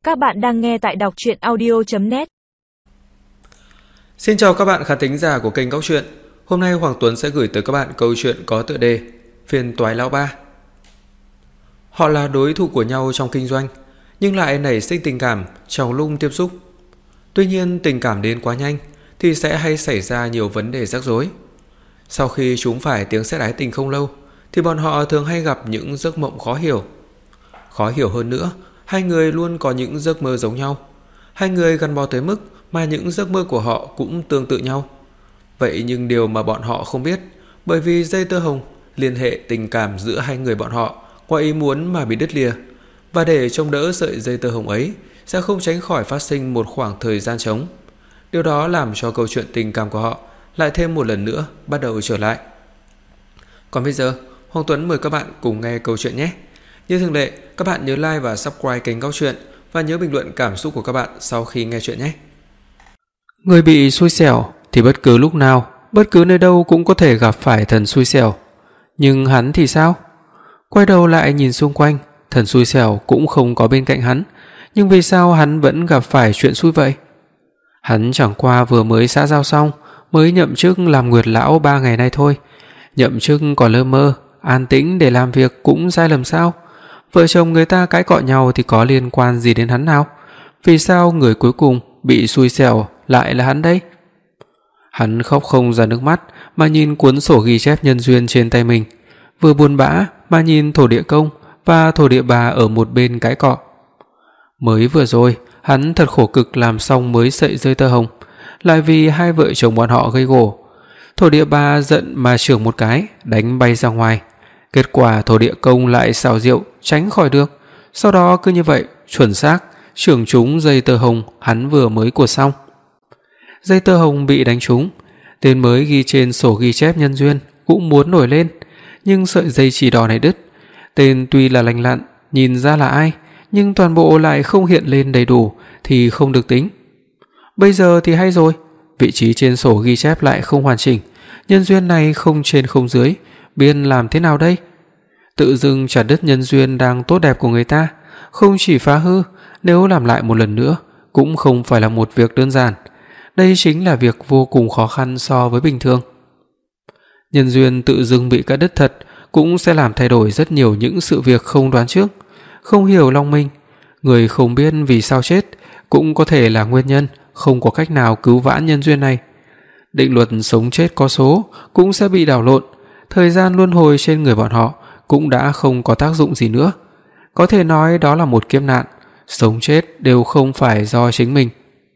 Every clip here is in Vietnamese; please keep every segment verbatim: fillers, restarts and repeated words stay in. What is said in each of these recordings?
Các bạn đang nghe tại đọc truyện audio chấm net. Xin chào các bạn khán thính giả của kênh Góc Truyện. Hôm nay Hoàng Tuấn sẽ gửi tới các bạn câu chuyện có tựa đề Phiền toái lão ba. Họ là đối thủ của nhau trong kinh doanh, nhưng lại nảy sinh tình cảm trong lúc tiếp xúc. Tuy nhiên tình cảm đến quá nhanh thì sẽ hay xảy ra nhiều vấn đề rắc rối. Sau khi chúng phải tiếng sét ái tình không lâu thì bọn họ thường hay gặp những giấc mộng khó hiểu. Khó hiểu hơn nữa, hai người luôn có những giấc mơ giống nhau. Hai người gắn bó tới mức mà những giấc mơ của họ cũng tương tự nhau. Vậy nhưng điều mà bọn họ không biết, bởi vì dây tơ hồng liên hệ tình cảm giữa hai người bọn họ qua ý muốn mà bị đứt lìa, và để chống đỡ sợi dây tơ hồng ấy sẽ không tránh khỏi phát sinh một khoảng thời gian trống. Điều đó làm cho câu chuyện tình cảm của họ lại thêm một lần nữa bắt đầu trở lại. Còn bây giờ, Hoàng Tuấn mời các bạn cùng nghe câu chuyện nhé. Như thường lệ, các bạn nhớ like và subscribe kênh Góc Truyện và nhớ bình luận cảm xúc của các bạn sau khi nghe chuyện nhé. Người bị xui xẻo thì bất cứ lúc nào, bất cứ nơi đâu cũng có thể gặp phải thần xui xẻo. Nhưng hắn thì sao? Quay đầu lại nhìn xung quanh, thần xui xẻo cũng không có bên cạnh hắn, nhưng vì sao hắn vẫn gặp phải chuyện xui vậy? Hắn chẳng qua vừa mới xã giao xong, mới nhậm chức làm Nguyệt lão ba ngày nay thôi. Nhậm chức còn lơ mơ, an tĩnh để làm việc cũng sai lầm sao? Vợ chồng người ta cãi cọ nhau thì có liên quan gì đến hắn nào? Vì sao người cuối cùng bị xui xẻo lại là hắn đây? Hắn khóc không ra nước mắt mà nhìn cuốn sổ ghi chép nhân duyên trên tay mình, vừa buồn bã mà nhìn thổ địa công và thổ địa bà ở một bên cãi cọ. Mới vừa rồi, hắn thật khổ cực làm xong mới sợi dây tơ hồng, lại vì hai vợ chồng bọn họ gây gổ. Thổ địa bà giận mà chưởng một cái, đánh bay ra ngoài. Kết quả thổ địa công lại xảo diệu tránh khỏi được. Sau đó cứ như vậy, chuẩn xác chưởng trúng dây tơ hồng hắn vừa mới cột xong. Dây tơ hồng bị đánh trúng, tên mới ghi trên sổ ghi chép nhân duyên cũng muốn nổi lên, nhưng sợi dây chỉ đỏ này đứt. Tên tuy là lành lặn, nhìn ra là ai, nhưng toàn bộ lại không hiện lên đầy đủ thì không được tính. Bây giờ thì hay rồi, vị trí trên sổ ghi chép lại không hoàn chỉnh, nhân duyên này không trên không dưới, biên làm thế nào đây? Tự dưng chặt đứt nhân duyên đang tốt đẹp của người ta, không chỉ phá hư, nếu làm lại một lần nữa cũng không phải là một việc đơn giản. Đây chính là việc vô cùng khó khăn so với bình thường. Nhân duyên tự dưng bị cắt đứt thật cũng sẽ làm thay đổi rất nhiều những sự việc không đoán trước. Không hiểu lòng mình, người không biết vì sao chết cũng có thể là nguyên nhân không có cách nào cứu vãn nhân duyên này. Định luật sống chết có số cũng sẽ bị đảo lộn, thời gian luân hồi trên người bọn họ cũng đã không có tác dụng gì nữa. Có thể nói đó là một kiếp nạn, sống chết đều không phải do chính mình.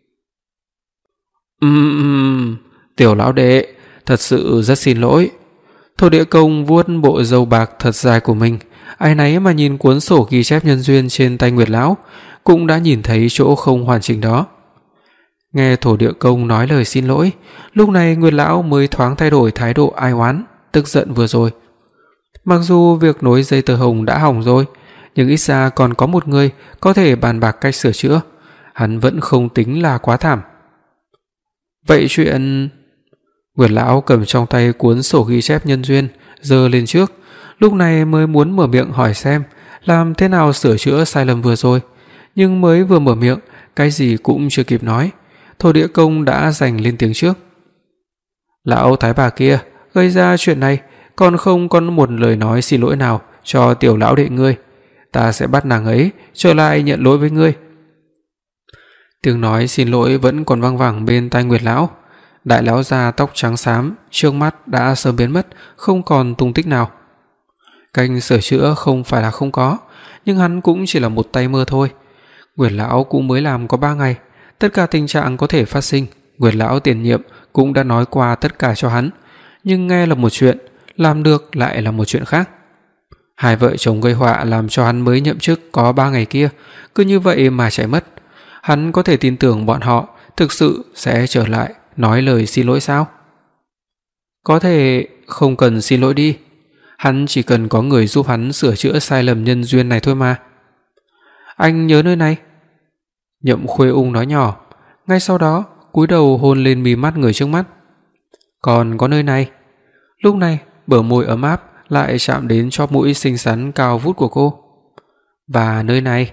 Ừm, um, tiểu lão đệ, thật sự rất xin lỗi. Thổ địa công vuốt bộ râu bạc thật dài của mình, áy náy mà nhìn cuốn sổ ghi chép nhân duyên trên tay Nguyệt lão, cũng đã nhìn thấy chỗ không hoàn chỉnh đó. Nghe thổ địa công nói lời xin lỗi, lúc này Nguyệt lão mới thoáng thay đổi thái độ ai oán, tức giận vừa rồi. Mặc dù việc nối dây tơ hồng đã hỏng rồi, nhưng ít ra còn có một người có thể bàn bạc cách sửa chữa, hắn vẫn không tính là quá thảm. Vậy chuyện... Nguyệt lão cầm trong tay cuốn sổ ghi chép nhân duyên giơ lên trước, lúc này mới muốn mở miệng hỏi xem làm thế nào sửa chữa sai lầm vừa rồi, nhưng mới vừa mở miệng, cái gì cũng chưa kịp nói, thổ địa công đã giành lên tiếng trước. Lão thái bà kia gây ra chuyện này còn không có một lời nói xin lỗi nào cho tiểu lão đệ ngươi, ta sẽ bắt nàng ấy trở lại nhận lỗi với ngươi. Tiếng nói xin lỗi vẫn còn vang vẳng bên tai Nguyệt lão. Đại lão già tóc trắng xám, trước mắt đã sớm biến mất, không còn tung tích nào. Cách sửa chữa không phải là không có, nhưng hắn cũng chỉ là một tay mơ thôi. Nguyệt lão cũng mới làm có ba ngày, tất cả tình trạng có thể phát sinh, Nguyệt lão tiền nhiệm cũng đã nói qua tất cả cho hắn, nhưng nghe là một chuyện, làm được lại là một chuyện khác. Hai vợ chồng gây họa làm cho hắn mới nhậm chức có ba ngày kia, cứ như vậy mà chạy mất. Hắn có thể tin tưởng bọn họ thực sự sẽ trở lại nói lời xin lỗi sao? Có thể không cần xin lỗi đi, hắn chỉ cần có người giúp hắn sửa chữa sai lầm nhân duyên này thôi mà. Anh nhớ nơi này. Nhậm Khuê Ung nói nhỏ, ngay sau đó cúi đầu hôn lên mí mắt người trước mắt. Còn có nơi này. Lúc này bờ môi ấm áp lại chạm đến chóp mũi xinh xắn cao vút của cô. Và nơi này.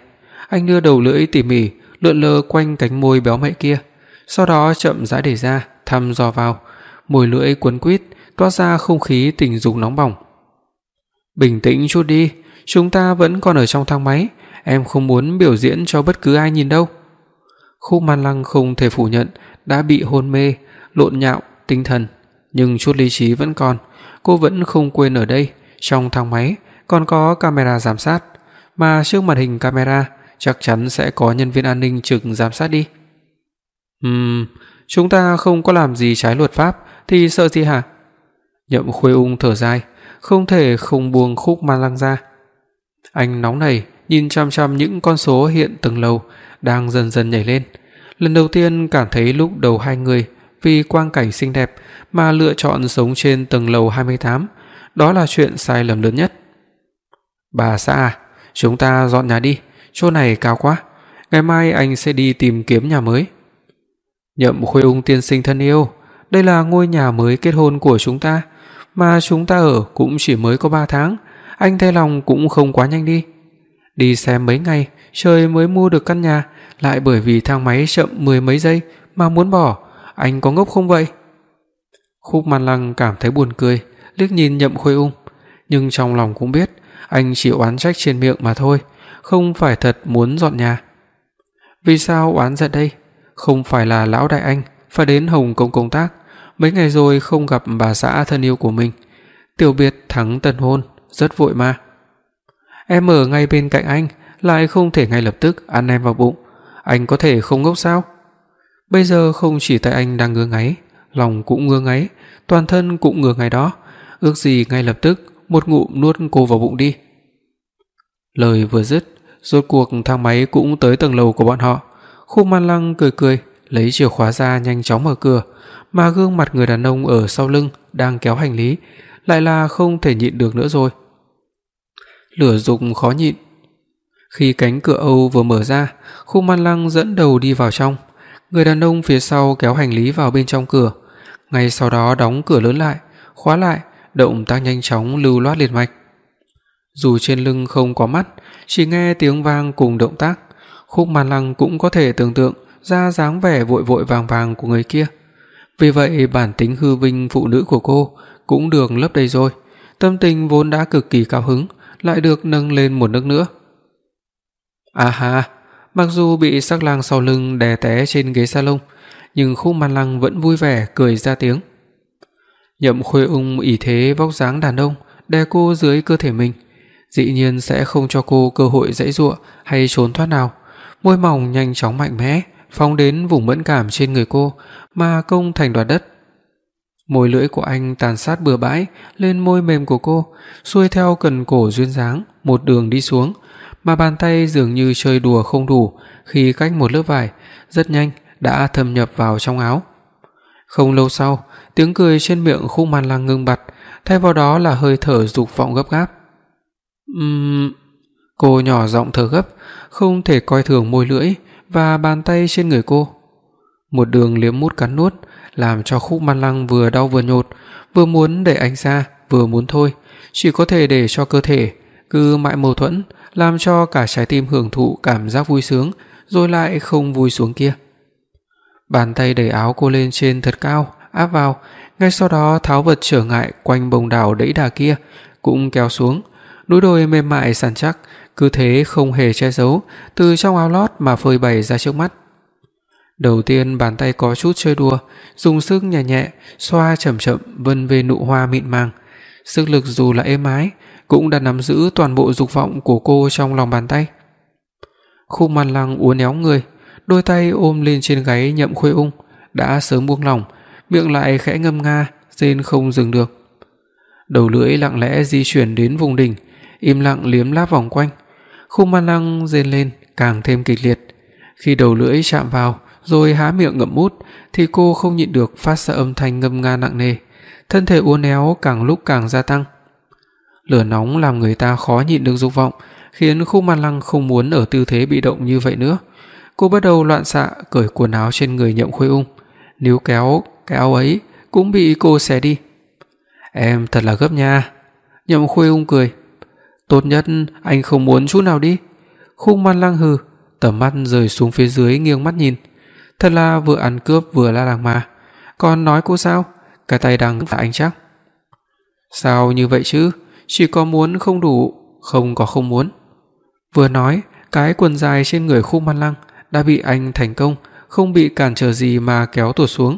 Anh đưa đầu lưỡi tỉ mỉ lượn lờ quanh cánh môi béo mệ kia, sau đó chậm rãi đẩy ra, thăm dò vào, môi lưỡi quấn quýt, toát ra không khí tình dục nóng bỏng. Bình tĩnh chút đi, chúng ta vẫn còn ở trong thang máy, em không muốn biểu diễn cho bất cứ ai nhìn đâu. Khúc Man Lăng không thể phủ nhận đã bị hôn mê, lộn nhạo tinh thần, nhưng chút lý trí vẫn còn. Cô vẫn không quên ở đây, trong thang máy còn có camera giám sát, mà trước màn hình camera chắc chắn sẽ có nhân viên an ninh trực giám sát đi. Ừm, chúng ta không có làm gì trái luật pháp thì sợ gì hả? Nhậm Khuê Ung thở dài, không thể không buông Khúc Man Lăng ra. Anh nóng nảy nhìn chăm chăm những con số hiện từng lầu đang dần dần nhảy lên. Lần đầu tiên cảm thấy lúc đầu hai người vì quang cảnh xinh đẹp mà lựa chọn sống trên tầng lầu hai mươi tám, đó là chuyện sai lầm lớn nhất. Bà xã à, chúng ta dọn nhà đi, chỗ này cao quá, ngày mai anh sẽ đi tìm kiếm nhà mới. Nhậm Khuê Ung tiên sinh thân yêu, đây là ngôi nhà mới kết hôn của chúng ta, mà chúng ta ở cũng chỉ mới có ba tháng, anh thay lòng cũng không quá nhanh đi. Đi xem mấy ngày trời mới mua được căn nhà, lại bởi vì thang máy chậm mười mấy giây mà muốn bỏ, anh có ngốc không vậy? Khúc Man Lăng cảm thấy buồn cười, liếc nhìn Nhậm Khuê Ung, nhưng trong lòng cũng biết anh chỉ oán trách trên miệng mà thôi, không phải thật muốn dọn nhà. Vì sao oán giận đây? Không phải là lão đại anh phải đến Hồng Kông công tác, mấy ngày rồi không gặp bà xã thân yêu của mình, tiểu biệt thắng tân hôn, rất vội mà. Em ở ngay bên cạnh anh, lại không thể ngay lập tức ăn em vào bụng, anh có thể không ngốc sao? Bây giờ không chỉ tay anh đang ngứa ngáy, lòng cũng ngứa ngáy, toàn thân cũng ngứa ngáy đó, ước gì ngay lập tức một ngụm nuốt cô vào bụng đi. Lời vừa dứt, rốt cuộc thang máy cũng tới tầng lầu của bọn họ. Khúc Man Lăng cười cười, lấy chìa khóa ra nhanh chóng mở cửa, mà gương mặt người đàn ông ở sau lưng đang kéo hành lý lại là không thể nhịn được nữa rồi. Lửa dục khó nhịn. Khi cánh cửa Âu vừa mở ra, Khúc Man Lăng dẫn đầu đi vào trong. Người đàn ông phía sau kéo hành lý vào bên trong cửa, ngay sau đó đóng cửa lớn lại, khóa lại, động tác nhanh chóng lưu loát liền mạch. Dù trên lưng không có mắt, chỉ nghe tiếng vang cùng động tác, Khúc Man Lăng cũng có thể tưởng tượng ra dáng vẻ vội vội vàng vàng của người kia. Vì vậy bản tính hư vinh phụ nữ của cô cũng được lấp đầy rồi, tâm tình vốn đã cực kỳ cao hứng lại được nâng lên một nấc nữa. À ha, mặc dù bị sắc lang sau lưng đè té trên ghế salon, nhưng Khúc Man Lăng vẫn vui vẻ cười ra tiếng. Nhậm Khuê Ung ỷ thế vóc dáng đàn ông đè cô dưới cơ thể mình, dĩ nhiên sẽ không cho cô cơ hội giãy giụa hay trốn thoát nào. Môi mỏng nhanh chóng mạnh mẽ phóng đến vùng mẫn cảm trên người cô mà công thành đoạt đất. Môi lưỡi của anh tàn sát bừa bãi lên môi mềm của cô, xuôi theo cần cổ duyên dáng một đường đi xuống, mà bàn tay dường như chơi đùa không đủ, khi cách một lớp vải rất nhanh đã thâm nhập vào trong áo. Không lâu sau, tiếng cười trên miệng Khúc Man Lăng ngưng bặt, thay vào đó là hơi thở dục vọng gấp gáp. Ừm, cô nhỏ giọng thở gấp, không thể coi thường môi lưỡi và bàn tay trên người cô. Một đường liếm mút cắn nuốt làm cho Khúc Man Lăng vừa đau vừa nhột, vừa muốn đẩy anh ra, vừa muốn thôi, chỉ có thể để cho cơ thể cứ mãi mâu thuẫn, làm cho cả trái tim hưởng thụ cảm giác vui sướng rồi lại không vui xuống kia. Bàn tay đẩy áo cô lên trên thật cao, áp vào, ngay sau đó tháo vật trở ngại quanh bồng đảo đẫy đà kia cũng kéo xuống, đôi đồi mềm mại săn chắc cứ thế không hề che giấu từ trong áo lót mà phơi bày ra trước mắt. Đầu tiên bàn tay có chút chơi đùa, dùng sức nhẹ nhẹ xoa chậm chậm vân về nụ hoa mịn màng, sức lực dù là êm ái cũng đã nắm giữ toàn bộ dục vọng của cô trong lòng bàn tay. Khúc Man Lăng uốn éo người, đôi tay ôm lên trên gáy Nhậm Khuê Ung, đã sớm buông lỏng, miệng lại khẽ ngâm nga, rên không dừng được. Đầu lưỡi lặng lẽ di chuyển đến vùng đỉnh, im lặng liếm láp vòng quanh. Khúc Man Lăng rên lên càng thêm kịch liệt. Khi đầu lưỡi chạm vào rồi há miệng ngậm mút thì cô không nhịn được phát ra âm thanh ngâm nga nặng nề, thân thể uốn éo càng lúc càng gia tăng. Lửa nóng làm người ta khó nhịn được dục vọng, khiến Khúc Man Lăng không muốn ở tư thế bị động như vậy nữa. Cô bắt đầu loạn xạ cởi quần áo trên người Nhậm Khuê Ung, níu kéo cái áo ấy cũng bị cô xé đi. Em thật là gấp nha. Nhậm Khuê Ung cười. Tốt nhất anh không muốn chút nào đi. Khúc Man Lăng hừ, tầm mắt rơi xuống phía dưới nghiêng mắt nhìn. Thật là vừa ăn cướp vừa la làng mà. Còn nói cô sao? Cái tay đang là anh chắc. Sao như vậy chứ? Chỉ có muốn không đủ, không có không muốn. Vừa nói, cái quần dài trên người Khúc Man Lăng đã bị anh thành công, không bị cản trở gì mà kéo tuột xuống.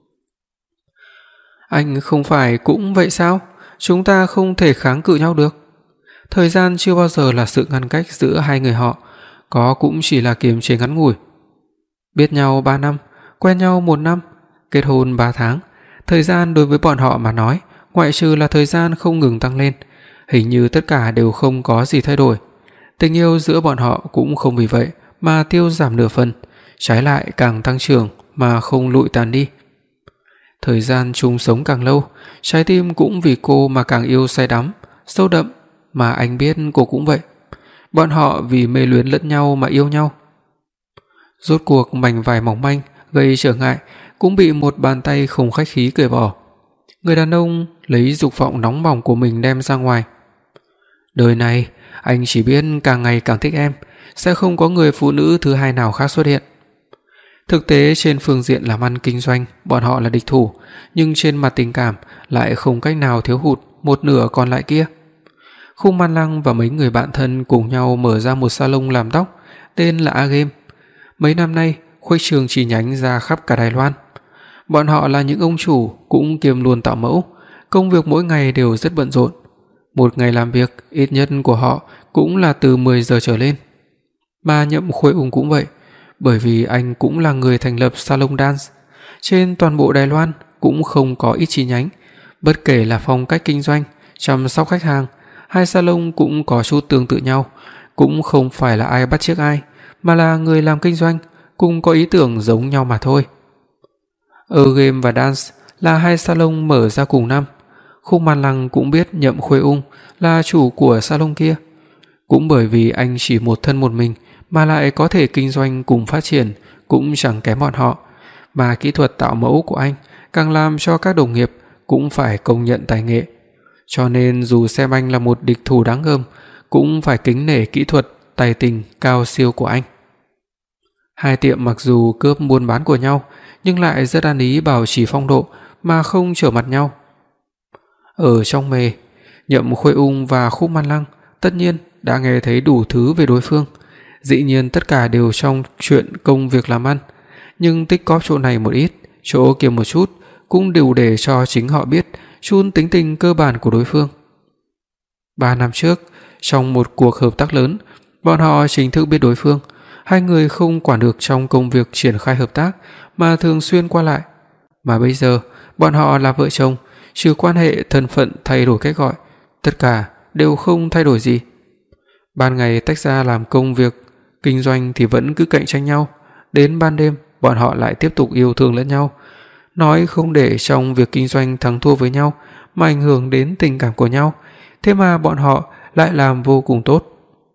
Anh không phải cũng vậy sao? Chúng ta không thể kháng cự nhau được. Thời gian chưa bao giờ là sự ngăn cách giữa hai người họ, có cũng chỉ là kiềm chế ngắn ngủi. Biết nhau ba năm, quen nhau một năm, kết hôn ba tháng, thời gian đối với bọn họ mà nói, ngoại trừ là thời gian không ngừng tăng lên, hình như tất cả đều không có gì thay đổi. Tình yêu giữa bọn họ cũng không vì vậy mà tiêu giảm nửa phần, trái lại càng tăng trưởng mà không lụi tàn đi. Thời gian chung sống càng lâu, trái tim cũng vì cô mà càng yêu say đắm, sâu đậm, mà anh biết cô cũng vậy. Bọn họ vì mê luyến lẫn nhau mà yêu nhau. Rốt cuộc mảnh vải mỏng manh gây trở ngại cũng bị một bàn tay không khách khí cởi bỏ. Người đàn ông lấy dục vọng nóng bỏng của mình đem ra ngoài. Đời này, anh chỉ biết càng ngày càng thích em, sẽ không có người phụ nữ thứ hai nào khác xuất hiện. Thực tế trên phương diện làm ăn kinh doanh, bọn họ là địch thủ, nhưng trên mặt tình cảm lại không cách nào thiếu hụt một nửa còn lại kia. Khúc Man Lăng và mấy người bạn thân cùng nhau mở ra một salon làm tóc, tên là A Game. Mấy năm nay, khuếch trương chi nhánh ra khắp cả Đài Loan. Bọn họ là những ông chủ cũng kiêm luôn tạo mẫu, công việc mỗi ngày đều rất bận rộn. Một ngày làm việc ít nhất của họ cũng là từ mười giờ trở lên. Mà Nhậm Khuê Ung cũng vậy, bởi vì anh cũng là người thành lập salon dance. Trên toàn bộ Đài Loan cũng không có ít chi nhánh, bất kể là phong cách kinh doanh, chăm sóc khách hàng, hai salon cũng có chút tương tự nhau, cũng không phải là ai bắt chước ai, mà là người làm kinh doanh cùng có ý tưởng giống nhau mà thôi. Ở Game và Dance là hai salon mở ra cùng năm. Khúc Man Lăng cũng biết Nhậm Khuê Ung là chủ của salon kia. Cũng bởi vì anh chỉ một thân một mình mà lại có thể kinh doanh cùng phát triển cũng chẳng kém bọn họ, mà kỹ thuật tạo mẫu của anh càng làm cho các đồng nghiệp cũng phải công nhận tài nghệ. Cho nên dù xem anh là một địch thủ đáng gờm, cũng phải kính nể kỹ thuật tài tình cao siêu của anh. Hai tiệm mặc dù cướp buôn bán của nhau, nhưng lại rất ăn ý bảo trì phong độ mà không trở mặt nhau. Ở trong mề, Nhậm Khuê Ung và Khúc Man Lăng tất nhiên đã nghe thấy đủ thứ về đối phương, dĩ nhiên tất cả đều trong chuyện công việc làm ăn, nhưng tích cóp chỗ này một ít, chỗ kia một chút, cũng đều để cho chính họ biết chun tính tình cơ bản của đối phương. Ba năm trước, trong một cuộc hợp tác lớn, bọn họ chính thức biết đối phương. Hai người không quản được trong công việc triển khai hợp tác mà thường xuyên qua lại. Mà bây giờ, bọn họ là vợ chồng, trừ quan hệ thân phận thay đổi cách gọi, tất cả đều không thay đổi gì. Ban ngày tách ra làm công việc kinh doanh thì vẫn cứ cạnh tranh nhau, đến ban đêm bọn họ lại tiếp tục yêu thương lẫn nhau, nói không để trong việc kinh doanh thắng thua với nhau mà ảnh hưởng đến tình cảm của nhau, thế mà bọn họ lại làm vô cùng tốt.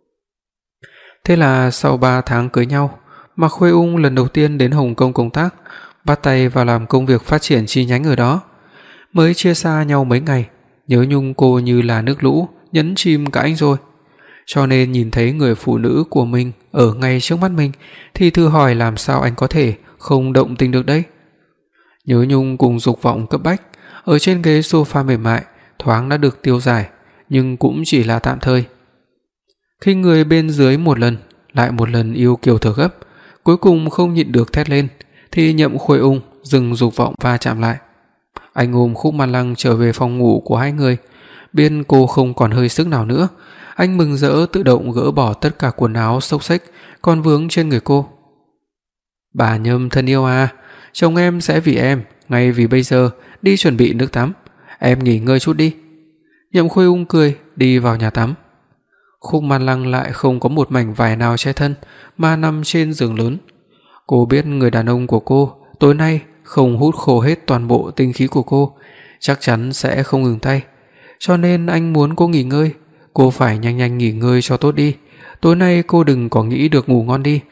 Thế là sau ba tháng cưới nhau, Mạc Khuê Ung lần đầu tiên đến Hồng Kông công tác, bắt tay vào làm công việc phát triển chi nhánh ở đó. Mới chia xa nhau mấy ngày, nhớ nhung cô như là nước lũ nhấn chìm cả anh rồi. Cho nên nhìn thấy người phụ nữ của mình ở ngay trước mắt mình thì thử hỏi làm sao anh có thể không động tình được đấy. Nhớ nhung cùng dục vọng cấp bách, ở trên ghế sofa mềm mại thoáng đã được tiêu giải, nhưng cũng chỉ là tạm thời. Khi người bên dưới một lần lại một lần yêu kiều thở gấp, cuối cùng không nhịn được thét lên, thì Nhậm Khuê Ung dừng dục vọng va chạm lại. Anh ôm Khúc Man Lăng trở về phòng ngủ của hai người, biết cô không còn hơi sức nào nữa, anh mừng rỡ tự động gỡ bỏ tất cả quần áo xốc xếch còn vướng trên người cô. Bà Nhâm thân yêu à, chồng em sẽ vì em ngay vì bây giờ đi chuẩn bị nước tắm, em nghỉ ngơi chút đi. Nhậm Khuê Ung cười đi vào nhà tắm. Khúc Man Lăng lại không có một mảnh vải nào che thân mà nằm trên giường lớn. Cô biết người đàn ông của cô tối nay không hút khô hết toàn bộ tinh khí của cô, chắc chắn sẽ không ngừng tay. Cho nên anh muốn cô nghỉ ngơi, cô phải nhanh nhanh nghỉ ngơi cho tốt đi. Tối nay cô đừng có nghĩ được ngủ ngon đi.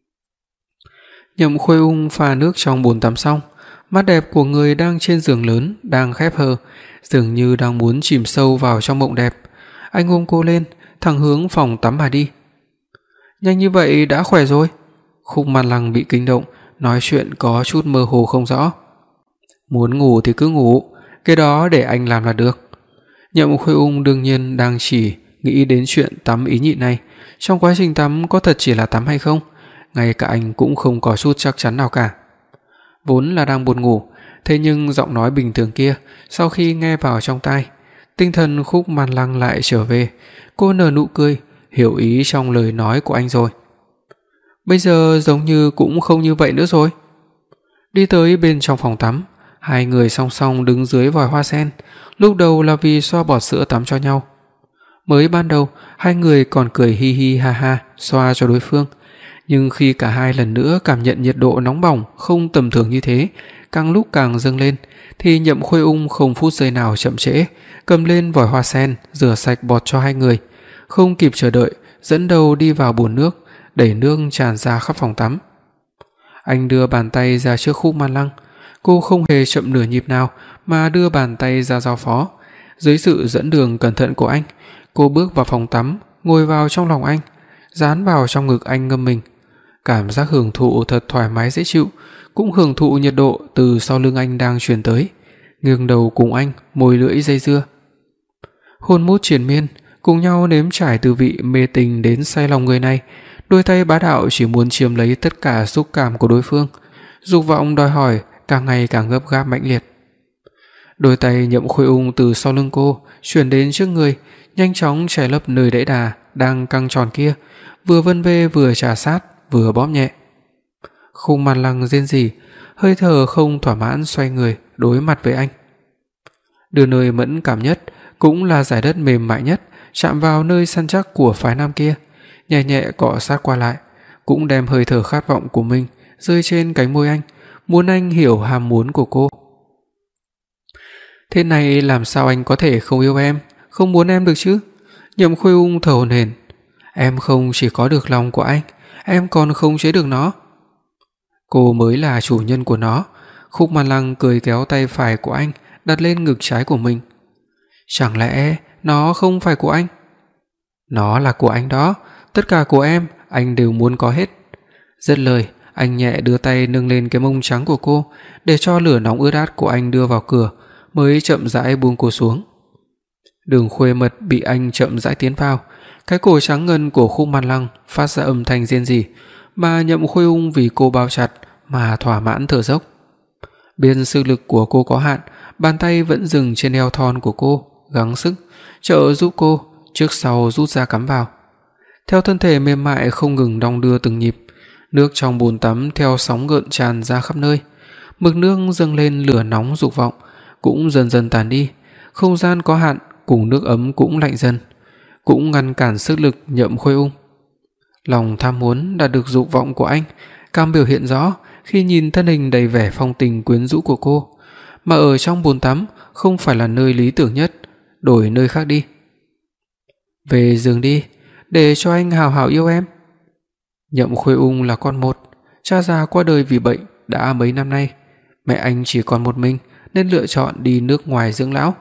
Nhậm Khuê Ung pha nước trong bồn tắm xong, mắt đẹp của người đang trên giường lớn đang khép hờ, dường như đang muốn chìm sâu vào trong mộng đẹp. Anh ôm cô lên, thẳng hướng phòng tắm mà đi. Nhanh như vậy đã khỏe rồi? Khúc Man Lăng bị kinh động, nói chuyện có chút mơ hồ không rõ. Muốn ngủ thì cứ ngủ, cái đó để anh làm là được. Nhậm Khôi Ung đương nhiên đang chỉ nghĩ đến chuyện tắm ý nhị này, trong quá trình tắm có thật chỉ là tắm hay không, ngay cả anh cũng không có chút chắc chắn nào cả. Vốn là đang buồn ngủ, thế nhưng giọng nói bình thường kia sau khi nghe vào trong tai, tinh thần Khúc Man Lăng lại trở về, cô nở nụ cười, hiểu ý trong lời nói của anh rồi. Bây giờ giống như cũng không như vậy nữa rồi. Đi tới bên trong phòng tắm, hai người song song đứng dưới vòi hoa sen, lúc đầu là vì xoa bọt sữa tắm cho nhau. Mới ban đầu, hai người còn cười hi hi ha ha xoa cho đối phương, nhưng khi cả hai lần nữa cảm nhận nhiệt độ nóng bỏng không tầm thường như thế, càng lúc càng dâng lên, thì Nhậm Khôi Ung không phút giây nào chậm trễ, cầm lên vòi hoa sen rửa sạch bọt cho hai người, không kịp chờ đợi, dẫn đầu đi vào bồn nước, đẩy nước tràn ra khắp phòng tắm. Anh đưa bàn tay ra trước Khúc Man Lăng, cô không hề chậm nửa nhịp nào mà đưa bàn tay ra giao phó. Dưới sự dẫn đường cẩn thận của anh, cô bước vào phòng tắm, ngồi vào trong lòng anh, dán vào trong ngực anh ngâm mình. Cảm giác hưởng thụ thật thoải mái dễ chịu, cũng hưởng thụ nhiệt độ từ sau lưng anh đang truyền tới, nghiêng đầu cùng anh môi lưỡi dây dưa. Hôn mút triền miên, cùng nhau nếm trải tư vị mê tình đến say lòng người này, đôi tay bá đạo chỉ muốn chiếm lấy tất cả xúc cảm của đối phương, dục vọng đòi hỏi càng ngày càng gấp gáp mãnh liệt. Đôi tay Nhậm Khôi Ung từ sau lưng cô chuyển đến trước người, nhanh chóng che lấp nơi đẫy đà đang căng tròn kia, vừa vân vê vừa trà sát, vừa bóp nhẹ. Khúc Man Lăng rên rỉ, hơi thở không thỏa mãn xoay người đối mặt với anh. Đưa nơi mẫn cảm nhất, cũng là giải đất mềm mại nhất, chạm vào nơi săn chắc của phái nam kia, nhẹ nhẹ cọ sát qua lại, cũng đem hơi thở khát vọng của mình rơi trên cánh môi anh, muốn anh hiểu ham muốn của cô. Thế này làm sao anh có thể không yêu em, không muốn em được chứ? Nhậm Khôi Ung thở hổn hển. Em không chỉ có được lòng của anh, em còn không chế được nó. Cô mới là chủ nhân của nó. Khúc Man Lăng cười kéo tay phải của anh đặt lên ngực trái của mình. Chẳng lẽ nó không phải của anh? Nó là của anh đó, tất cả của em anh đều muốn có hết. Dứt lời, anh nhẹ đưa tay nâng lên cái mông trắng của cô, để cho lửa nóng ướt át của anh đưa vào cửa, mới chậm rãi buông cô xuống. Đường khuê mật bị anh chậm rãi tiến vào, cái cổ trắng ngần của Khúc Man Lăng phát ra âm thanh rên rỉ, mà Nhậm Khôi Ung vì cô bao chặt mà thỏa mãn thở dốc. Biết sức lực của cô có hạn, bàn tay vẫn dừng trên eo thon của cô, gắng sức trợ giúp cô trước sau rút ra cắm vào. Theo thân thể mềm mại không ngừng đong đưa từng nhịp, nước trong bồn tắm theo sóng gợn tràn ra khắp nơi, mực nước dâng lên lửa nóng dục vọng cũng dần dần tàn đi, không gian có hạn cùng nước ấm cũng lạnh dần, cũng ngăn cản sức lực Nhậm Khôi Ung. Lòng tham muốn đạt được dục vọng của anh càng biểu hiện rõ khi nhìn thân hình đầy vẻ phong tình quyến rũ của cô, mà ở trong bồn tắm không phải là nơi lý tưởng nhất, đổi nơi khác đi. Về giường đi, để cho anh hào hào yêu em. Nhậm Khôi Ung là con một, cha già qua đời vì bệnh đã mấy năm nay, mẹ anh chỉ còn một mình nên lựa chọn đi nước ngoài dưỡng lão.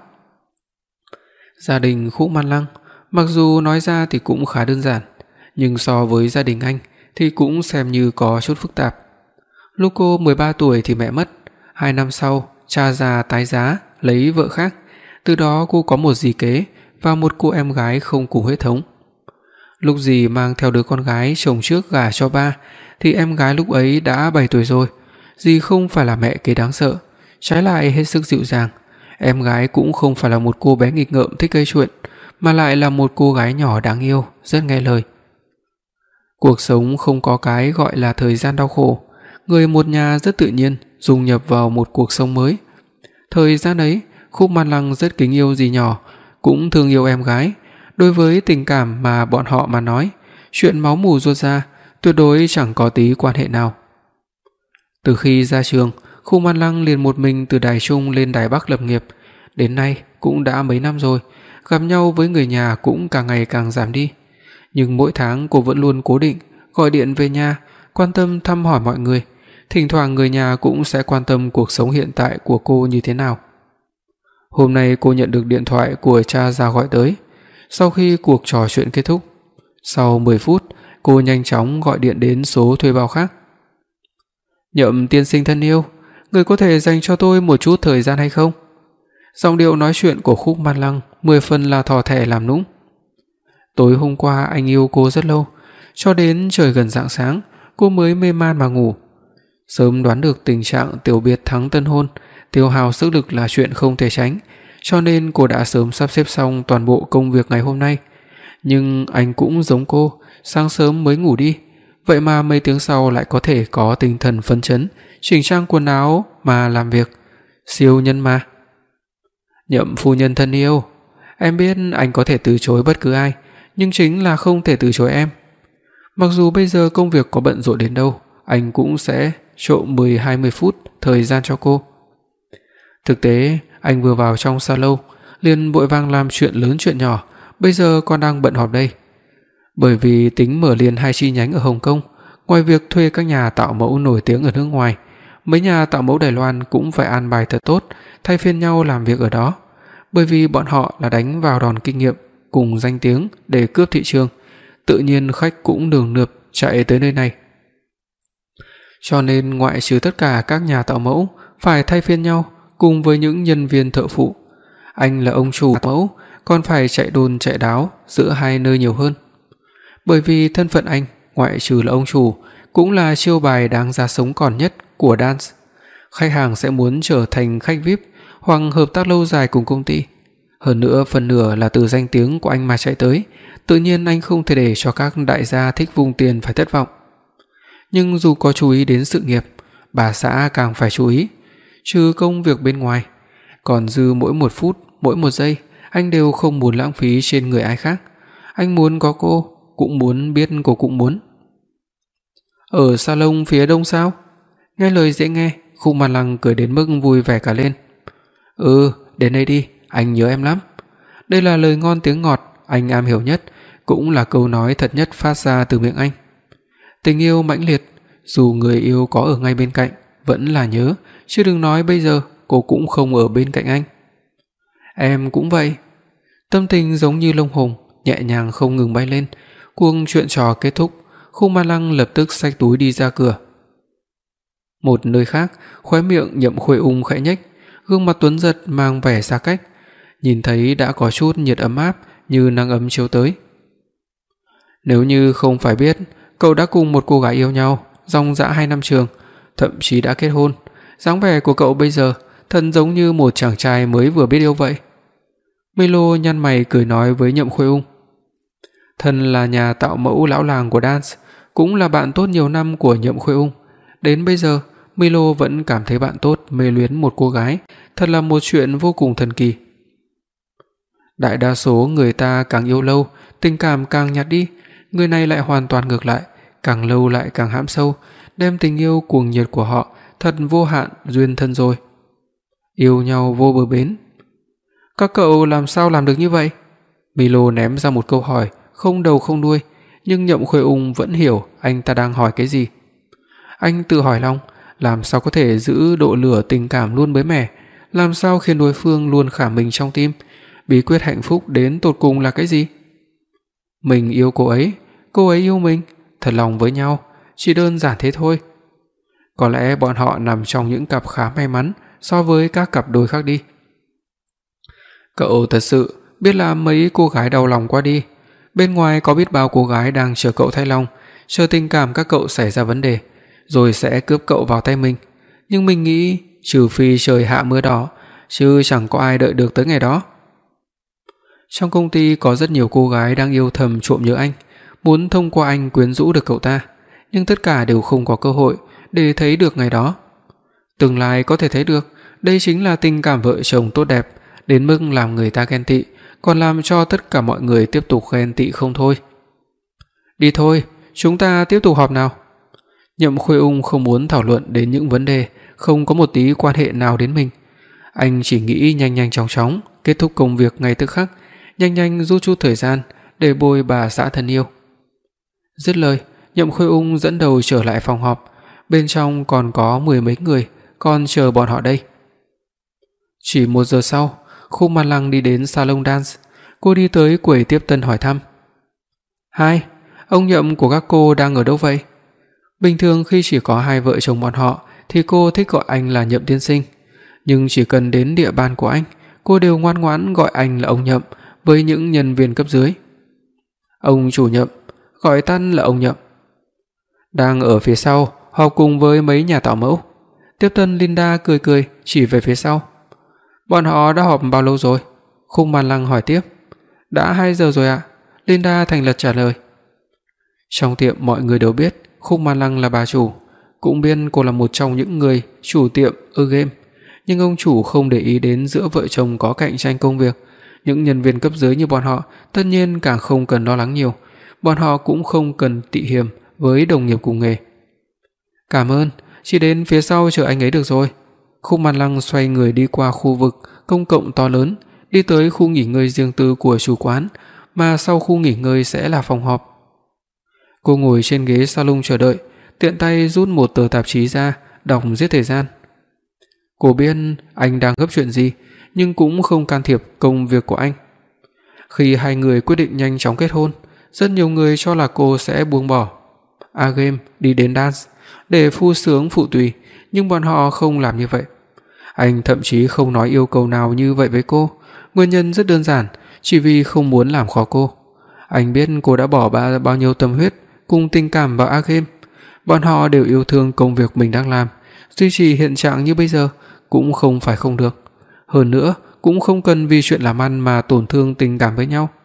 Gia đình Khúc Man Lăng mặc dù nói ra thì cũng khá đơn giản, nhưng so với gia đình anh thì cũng xem như có chút phức tạp. Lúc cô mười ba tuổi thì mẹ mất, hai năm sau cha già tái giá lấy vợ khác, từ đó cô có một dì kế và một cô em gái không cùng huyết thống. Lúc dì mang theo đứa con gái chồng trước gả cho ba thì em gái lúc ấy đã bảy tuổi rồi. Dì không phải là mẹ kế đáng sợ, trái lại hết sức dịu dàng. Em gái cũng không phải là một cô bé nghịch ngợm thích gây chuyện, mà lại là một cô gái nhỏ đáng yêu, rất nghe lời. Cuộc sống không có cái gọi là thời gian đau khổ, người một nhà rất tự nhiên dung nhập vào một cuộc sống mới. Thời gian ấy, Khúc Man Lăng rất kính yêu dì nhỏ, cũng thương yêu em gái. Đối với tình cảm mà bọn họ mà nói, chuyện máu mủ ruột ra tuyệt đối chẳng có tí quan hệ nào. Từ khi ra trường, Khúc Man Lăng liền một mình từ Đài Trung lên Đài Bắc lập nghiệp, đến nay cũng đã mấy năm rồi, gặp nhau với người nhà cũng càng ngày càng giảm đi. Nhưng mỗi tháng cô vẫn luôn cố định gọi điện về nhà, quan tâm thăm hỏi mọi người, thỉnh thoảng người nhà cũng sẽ quan tâm cuộc sống hiện tại của cô như thế nào. Hôm nay cô nhận được điện thoại của cha già gọi tới. Sau khi cuộc trò chuyện kết thúc, sau mười phút, cô nhanh chóng gọi điện đến số thuê bao khác. Nhậm tiên sinh thân yêu, người có thể dành cho tôi một chút thời gian hay không? Giọng điệu nói chuyện của Khúc Man Lăng mười phần là thò thẻ làm nũng. Tối hôm qua anh yêu cô rất lâu, cho đến trời gần rạng sáng cô mới mê man mà ngủ. Sớm đoán được tình trạng tiểu biệt thắng tân hôn, tiêu hao sức lực là chuyện không thể tránh, cho nên cô đã sớm sắp xếp xong toàn bộ công việc ngày hôm nay. Nhưng anh cũng giống cô, sáng sớm mới ngủ đi, vậy mà mấy tiếng sau lại có thể có tinh thần phấn chấn, chỉnh trang quần áo mà làm việc. Siêu nhân mà. Nhậm phu nhân thân yêu, em biết anh có thể từ chối bất cứ ai, nhưng chính là không thể từ chối em. Mặc dù bây giờ công việc có bận rộn đến đâu, anh cũng sẽ trộm mười hai mươi phút thời gian cho cô. Thực tế, anh vừa vào trong salon liền vội vàng làm chuyện lớn chuyện nhỏ, bây giờ còn đang bận họp đây. Bởi vì tính mở liền hai chi nhánh ở Hồng Kông, ngoài việc thuê các nhà tạo mẫu nổi tiếng ở nước ngoài, mấy nhà tạo mẫu Đài Loan cũng phải an bài thật tốt, thay phiên nhau làm việc ở đó, bởi vì bọn họ là đánh vào đòn kinh nghiệm cùng danh tiếng để cướp thị trường, tự nhiên khách cũng nườm nượp chạy tới nơi này. Cho nên ngoại trừ tất cả các nhà tạo mẫu phải thay phiên nhau cùng với những nhân viên thợ phụ, anh là ông chủ mẫu còn phải chạy đôn chạy đáo giữa hai nơi nhiều hơn. Bởi vì thân phận anh, ngoại trừ là ông chủ, cũng là chiêu bài đáng giá sống còn nhất của Dance. Khách hàng sẽ muốn trở thành khách vi ai pi hoặc hợp tác lâu dài cùng công ty. Hơn nữa phần nửa là từ danh tiếng của anh mà chạy tới, tự nhiên anh không thể để cho các đại gia thích vung tiền phải thất vọng. Nhưng dù có chú ý đến sự nghiệp, bà xã càng phải chú ý, trừ công việc bên ngoài, còn dư mỗi một phút, mỗi một giây, anh đều không muốn lãng phí trên người ai khác. Anh muốn có cô, cũng muốn biết cô cũng muốn. Ở salon phía đông sao? Nghe lời dễ nghe, Khúc Man Lăng cười đến mức vui vẻ cả lên. Ừ, đến đây đi, anh nhớ em lắm. Đây là lời ngon tiếng ngọt, anh am hiểu nhất, cũng là câu nói thật nhất phát ra từ miệng anh. Tình yêu mãnh liệt, dù người yêu có ở ngay bên cạnh, vẫn là nhớ, chứ đừng nói bây giờ cô cũng không ở bên cạnh anh. Em cũng vậy. Tâm tình giống như lông hồng, nhẹ nhàng không ngừng bay lên. Cuộc chuyện trò kết thúc, Khúc Man Lăng lập tức xách túi đi ra cửa. Một nơi khác, khóe miệng Nhậm Khuê Ung khẽ nhếch, gương mặt tuấn giật mang vẻ xa cách, nhìn thấy đã có chút nhiệt ấm áp như nắng ấm chiếu tới. Nếu như không phải biết cậu đã cùng một cô gái yêu nhau dòng dã hai năm trường, thậm chí đã kết hôn, dáng vẻ của cậu bây giờ thật giống như một chàng trai mới vừa biết yêu vậy. Milo nhăn mày cười nói với Nhậm Khuê Ung. Thân là nhà tạo mẫu lão làng của Dance, cũng là bạn tốt nhiều năm của Nhậm Khuê Ung, đến bây giờ Milo vẫn cảm thấy bạn tốt mê luyến một cô gái, thật là một chuyện vô cùng thần kỳ. Đại đa số người ta càng yêu lâu, tình cảm càng nhạt đi, người này lại hoàn toàn ngược lại, càng lâu lại càng hãm sâu, đem tình yêu cuồng nhiệt của họ thật vô hạn duyên thân rồi. Yêu nhau vô bờ bến. Các cậu làm sao làm được như vậy? Milo ném ra một câu hỏi không đầu không đuôi, nhưng Nhậm Khuê Ung vẫn hiểu anh ta đang hỏi cái gì. Anh tự hỏi lòng, làm sao có thể giữ độ lửa tình cảm luôn mới mẻ, làm sao khiến đối phương luôn khả mình trong tim, bí quyết hạnh phúc đến tột cùng là cái gì? Mình yêu cô ấy, cô ấy yêu mình, thật lòng với nhau, chỉ đơn giản thế thôi. Có lẽ bọn họ nằm trong những cặp khá may mắn so với các cặp đôi khác đi. Cậu thật sự biết làm mấy cô gái đau lòng qua đi, bên ngoài có biết bao cô gái đang chờ cậu thay lòng, chờ tình cảm các cậu xảy ra vấn đề, rồi sẽ cướp cậu vào tay mình. Nhưng mình nghĩ trừ phi trời hạ mưa đỏ, chứ chẳng có ai đợi được tới ngày đó. Trong công ty có rất nhiều cô gái đang yêu thầm trộm nhớ anh, muốn thông qua anh quyến rũ được cậu ta, nhưng tất cả đều không có cơ hội để thấy được ngày đó. Tương lai có thể thấy được, đây chính là tình cảm vợ chồng tốt đẹp, đến mức làm người ta ghen tị, còn làm cho tất cả mọi người tiếp tục ghen tị không thôi. Đi thôi, chúng ta tiếp tục họp nào. Nhậm Khuê Ung không muốn thảo luận đến những vấn đề không có một tí quan hệ nào đến mình. Anh chỉ nghĩ nhanh nhanh chóng chóng kết thúc công việc ngay tức khắc, nhanh nhanh rút chút thời gian để bồi bà xã thân yêu. Dứt lời, Nhậm Khuê Ung dẫn đầu trở lại phòng họp, bên trong còn có mười mấy người còn chờ bọn họ đây. Chỉ một giờ sau, Khúc Man Lăng đi đến salon Dance, cô đi tới quầy tiếp tân hỏi thăm. "Hai, Ông Nhậm của các cô đang ở đâu vậy? Bình thường khi chỉ có hai vợ chồng bọn họ thì cô thích gọi anh là Nhậm tiên sinh, nhưng chỉ cần đến địa bàn của anh, cô đều ngoan ngoãn gọi anh là ông Nhậm với những nhân viên cấp dưới. Ông chủ Nhậm, gọi tắt là ông Nhậm. Đang ở phía sau, họp cùng với mấy nhà tạo mẫu. Tiếp tân Linda cười cười chỉ về phía sau. Bọn họ đã họp bao lâu rồi? Khung Man Lăng hỏi tiếp. Đã hai giờ rồi ạ, Linda thành thật trả lời. Trong tiệm mọi người đều biết Khung Man Lăng là bà chủ, cũng biết cô là một trong những người chủ tiệm ơ game, nhưng ông chủ không để ý đến giữa vợ chồng có cạnh tranh công việc. Những nhân viên cấp dưới như bọn họ tất nhiên càng không cần lo lắng nhiều, bọn họ cũng không cần tị hiềm với đồng nghiệp cùng nghề. Cảm ơn, chỉ đến phía sau chờ anh ấy được rồi. Khung Man Lăng xoay người đi qua khu vực công cộng to lớn, đi tới khu nghỉ ngơi riêng tư của chủ quán, mà sau khu nghỉ ngơi sẽ là phòng họp. Cô ngồi trên ghế salon chờ đợi, tiện tay rút một tờ tạp chí ra, đọc giết thời gian. Cô biết anh đang gấp chuyện gì, nhưng cũng không can thiệp công việc của anh. Khi hai người quyết định nhanh chóng kết hôn, rất nhiều người cho là cô sẽ buông bỏ A game đi đến dance để phu sướng phụ tùy, nhưng bọn họ không làm như vậy. Anh thậm chí không nói yêu cầu nào như vậy với cô, nguyên nhân rất đơn giản, chỉ vì không muốn làm khó cô. Anh biết cô đã bỏ ba bao nhiêu tâm huyết cùng tình cảm vào A game. Bọn họ đều yêu thương công việc mình đang làm, duy trì hiện trạng như bây giờ cũng không phải không được. Hơn nữa, cũng không cần vì chuyện làm ăn mà tổn thương tình cảm với nhau.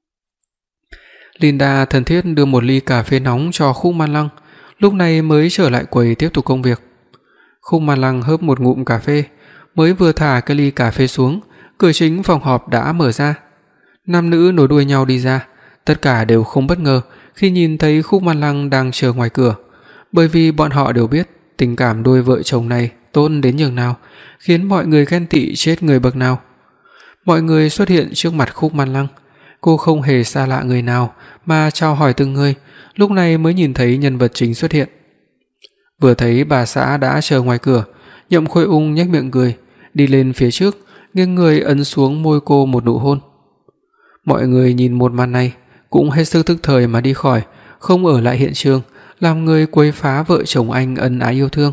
Linda thân thiết đưa một ly cà phê nóng cho Khung Man Lăng, lúc này mới trở lại quầy tiếp tục công việc. Khung Man Lăng hớp một ngụm cà phê, mới vừa thả cái ly cà phê xuống, cửa chính phòng họp đã mở ra. Nam nữ nối đuôi nhau đi ra, tất cả đều không bất ngờ khi nhìn thấy Khung Man Lăng đang chờ ngoài cửa, bởi vì bọn họ đều biết tình cảm đôi vợ chồng này tốt đến nhường nào, khiến mọi người ghen tị chết người bậc nào. Mọi người xuất hiện trước mặt Khung Man Lăng, cô không hề xa lạ người nào mà chào hỏi từng người, lúc này mới nhìn thấy nhân vật chính xuất hiện. Vừa thấy bà xã đã chờ ngoài cửa, Nhậm Khôi Ung nhếch miệng cười, đi lên phía trước, nghiêng người ấn xuống môi cô một nụ hôn. Mọi người nhìn một màn này cũng hết sức tức thời mà đi khỏi, không ở lại hiện trường, làm người quấy phá vợ chồng anh ân ái yêu thương.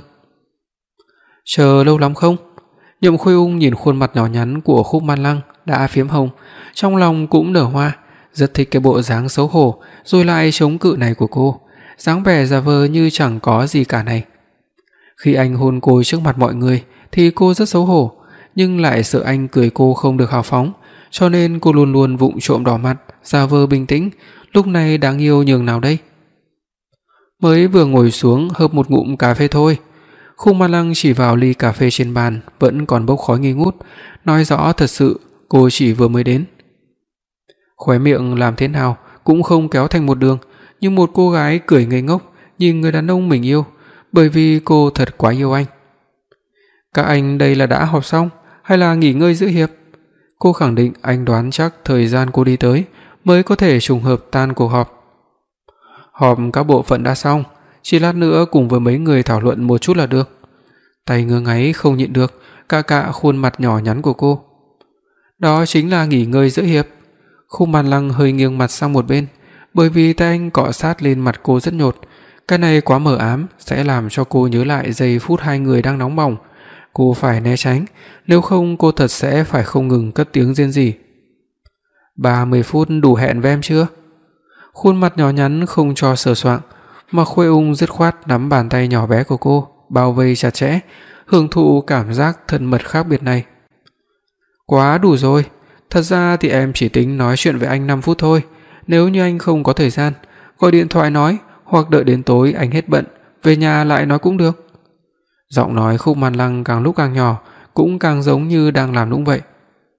Chờ lâu lắm không? Nhậm Khôi Ung nhìn khuôn mặt nhỏ nhắn của Khung Man Lăng đã phiếm hồng, trong lòng cũng nở hoa, rất thích cái bộ dáng xấu hổ rồi lại chống cự này của cô, dáng vẻ giả vờ như chẳng có gì cả này. Khi anh hôn cô trước mặt mọi người thì cô rất xấu hổ, nhưng lại sợ anh cười cô không được hào phóng, cho nên cô luôn luôn vụng trộm đỏ mặt, giả vờ bình tĩnh, lúc này đáng yêu nhường nào đây. Mới vừa ngồi xuống hớp một ngụm cà phê thôi, Khung Man Lăng chỉ vào ly cà phê trên bàn vẫn còn bốc khói nghi ngút, nói rõ thật sự cô chỉ vừa mới đến. Khóe miệng làm thế nào cũng không kéo thành một đường, như một cô gái cười ngây ngốc nhìn người đàn ông mình yêu, bởi vì cô thật quá yêu anh. Các anh đây là đã họp xong hay là nghỉ ngơi giữa hiệp? Cô khẳng định anh đoán chắc thời gian cô đi tới mới có thể trùng hợp tan cuộc họp. Họp các bộ phận đã xong, chỉ lát nữa cùng với mấy người thảo luận một chút là được. Tay ngứa ngáy không nhịn được, cạ cạ khuôn mặt nhỏ nhắn của cô. Đó chính là nghỉ ngơi giữa hiệp. Khung Man Lăng hơi nghiêng mặt sang một bên, bởi vì tay anh cọ sát lên mặt cô rất nhột. Cái này quá mờ ám, sẽ làm cho cô nhớ lại giây phút hai người đang nóng bỏng. Cô phải né tránh, nếu không cô thật sẽ phải không ngừng cất tiếng rên rỉ. ba mươi phút đủ hẹn với em chưa? Khuôn mặt nhỏ nhắn không cho sờ soạng, mà Khôi Ung dứt khoát nắm bàn tay nhỏ bé của cô, bao vây chặt chẽ, hưởng thụ cảm giác thân mật khác biệt này. Quá đủ rồi, thật ra thì em chỉ tính nói chuyện với anh năm phút thôi, nếu như anh không có thời gian, gọi điện thoại nói, hoặc đợi đến tối anh hết bận, về nhà lại nói cũng được. Giọng nói Khung Man Lăng càng lúc càng nhỏ, cũng càng giống như đang làm nũng vậy.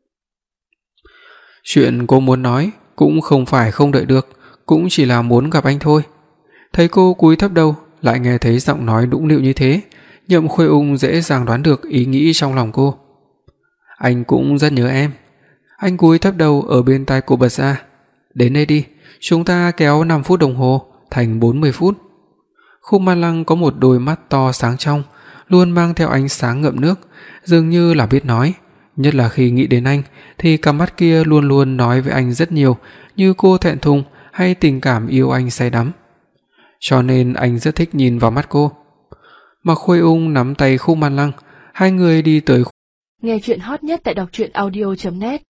Chuyện cô muốn nói cũng không phải không đợi được, cũng chỉ là muốn gặp anh thôi. Thấy cô cúi thấp đầu, lại nghe thấy giọng nói nũng nịu như thế, Nhậm Khôi Ung dễ dàng đoán được ý nghĩ trong lòng cô. Anh cũng rất nhớ em. Anh cúi thấp đầu ở bên tai cô bật ra. Đến đây đi, chúng ta kéo năm phút đồng hồ thành bốn mươi phút. Khung Man Lăng có một đôi mắt to sáng trong, luôn mang theo ánh sáng ngậm nước, dường như là biết nói, nhất là khi nghĩ đến anh thì cặp mắt kia luôn luôn nói với anh rất nhiều, như cô thẹn thùng hay tình cảm yêu anh say đắm. Cho nên anh rất thích nhìn vào mắt cô. Mạc Khôi Ung nắm tay Khúc Man Lăng, hai người đi tới. Nghe truyện hot nhất tại đọc truyện audio chấm net.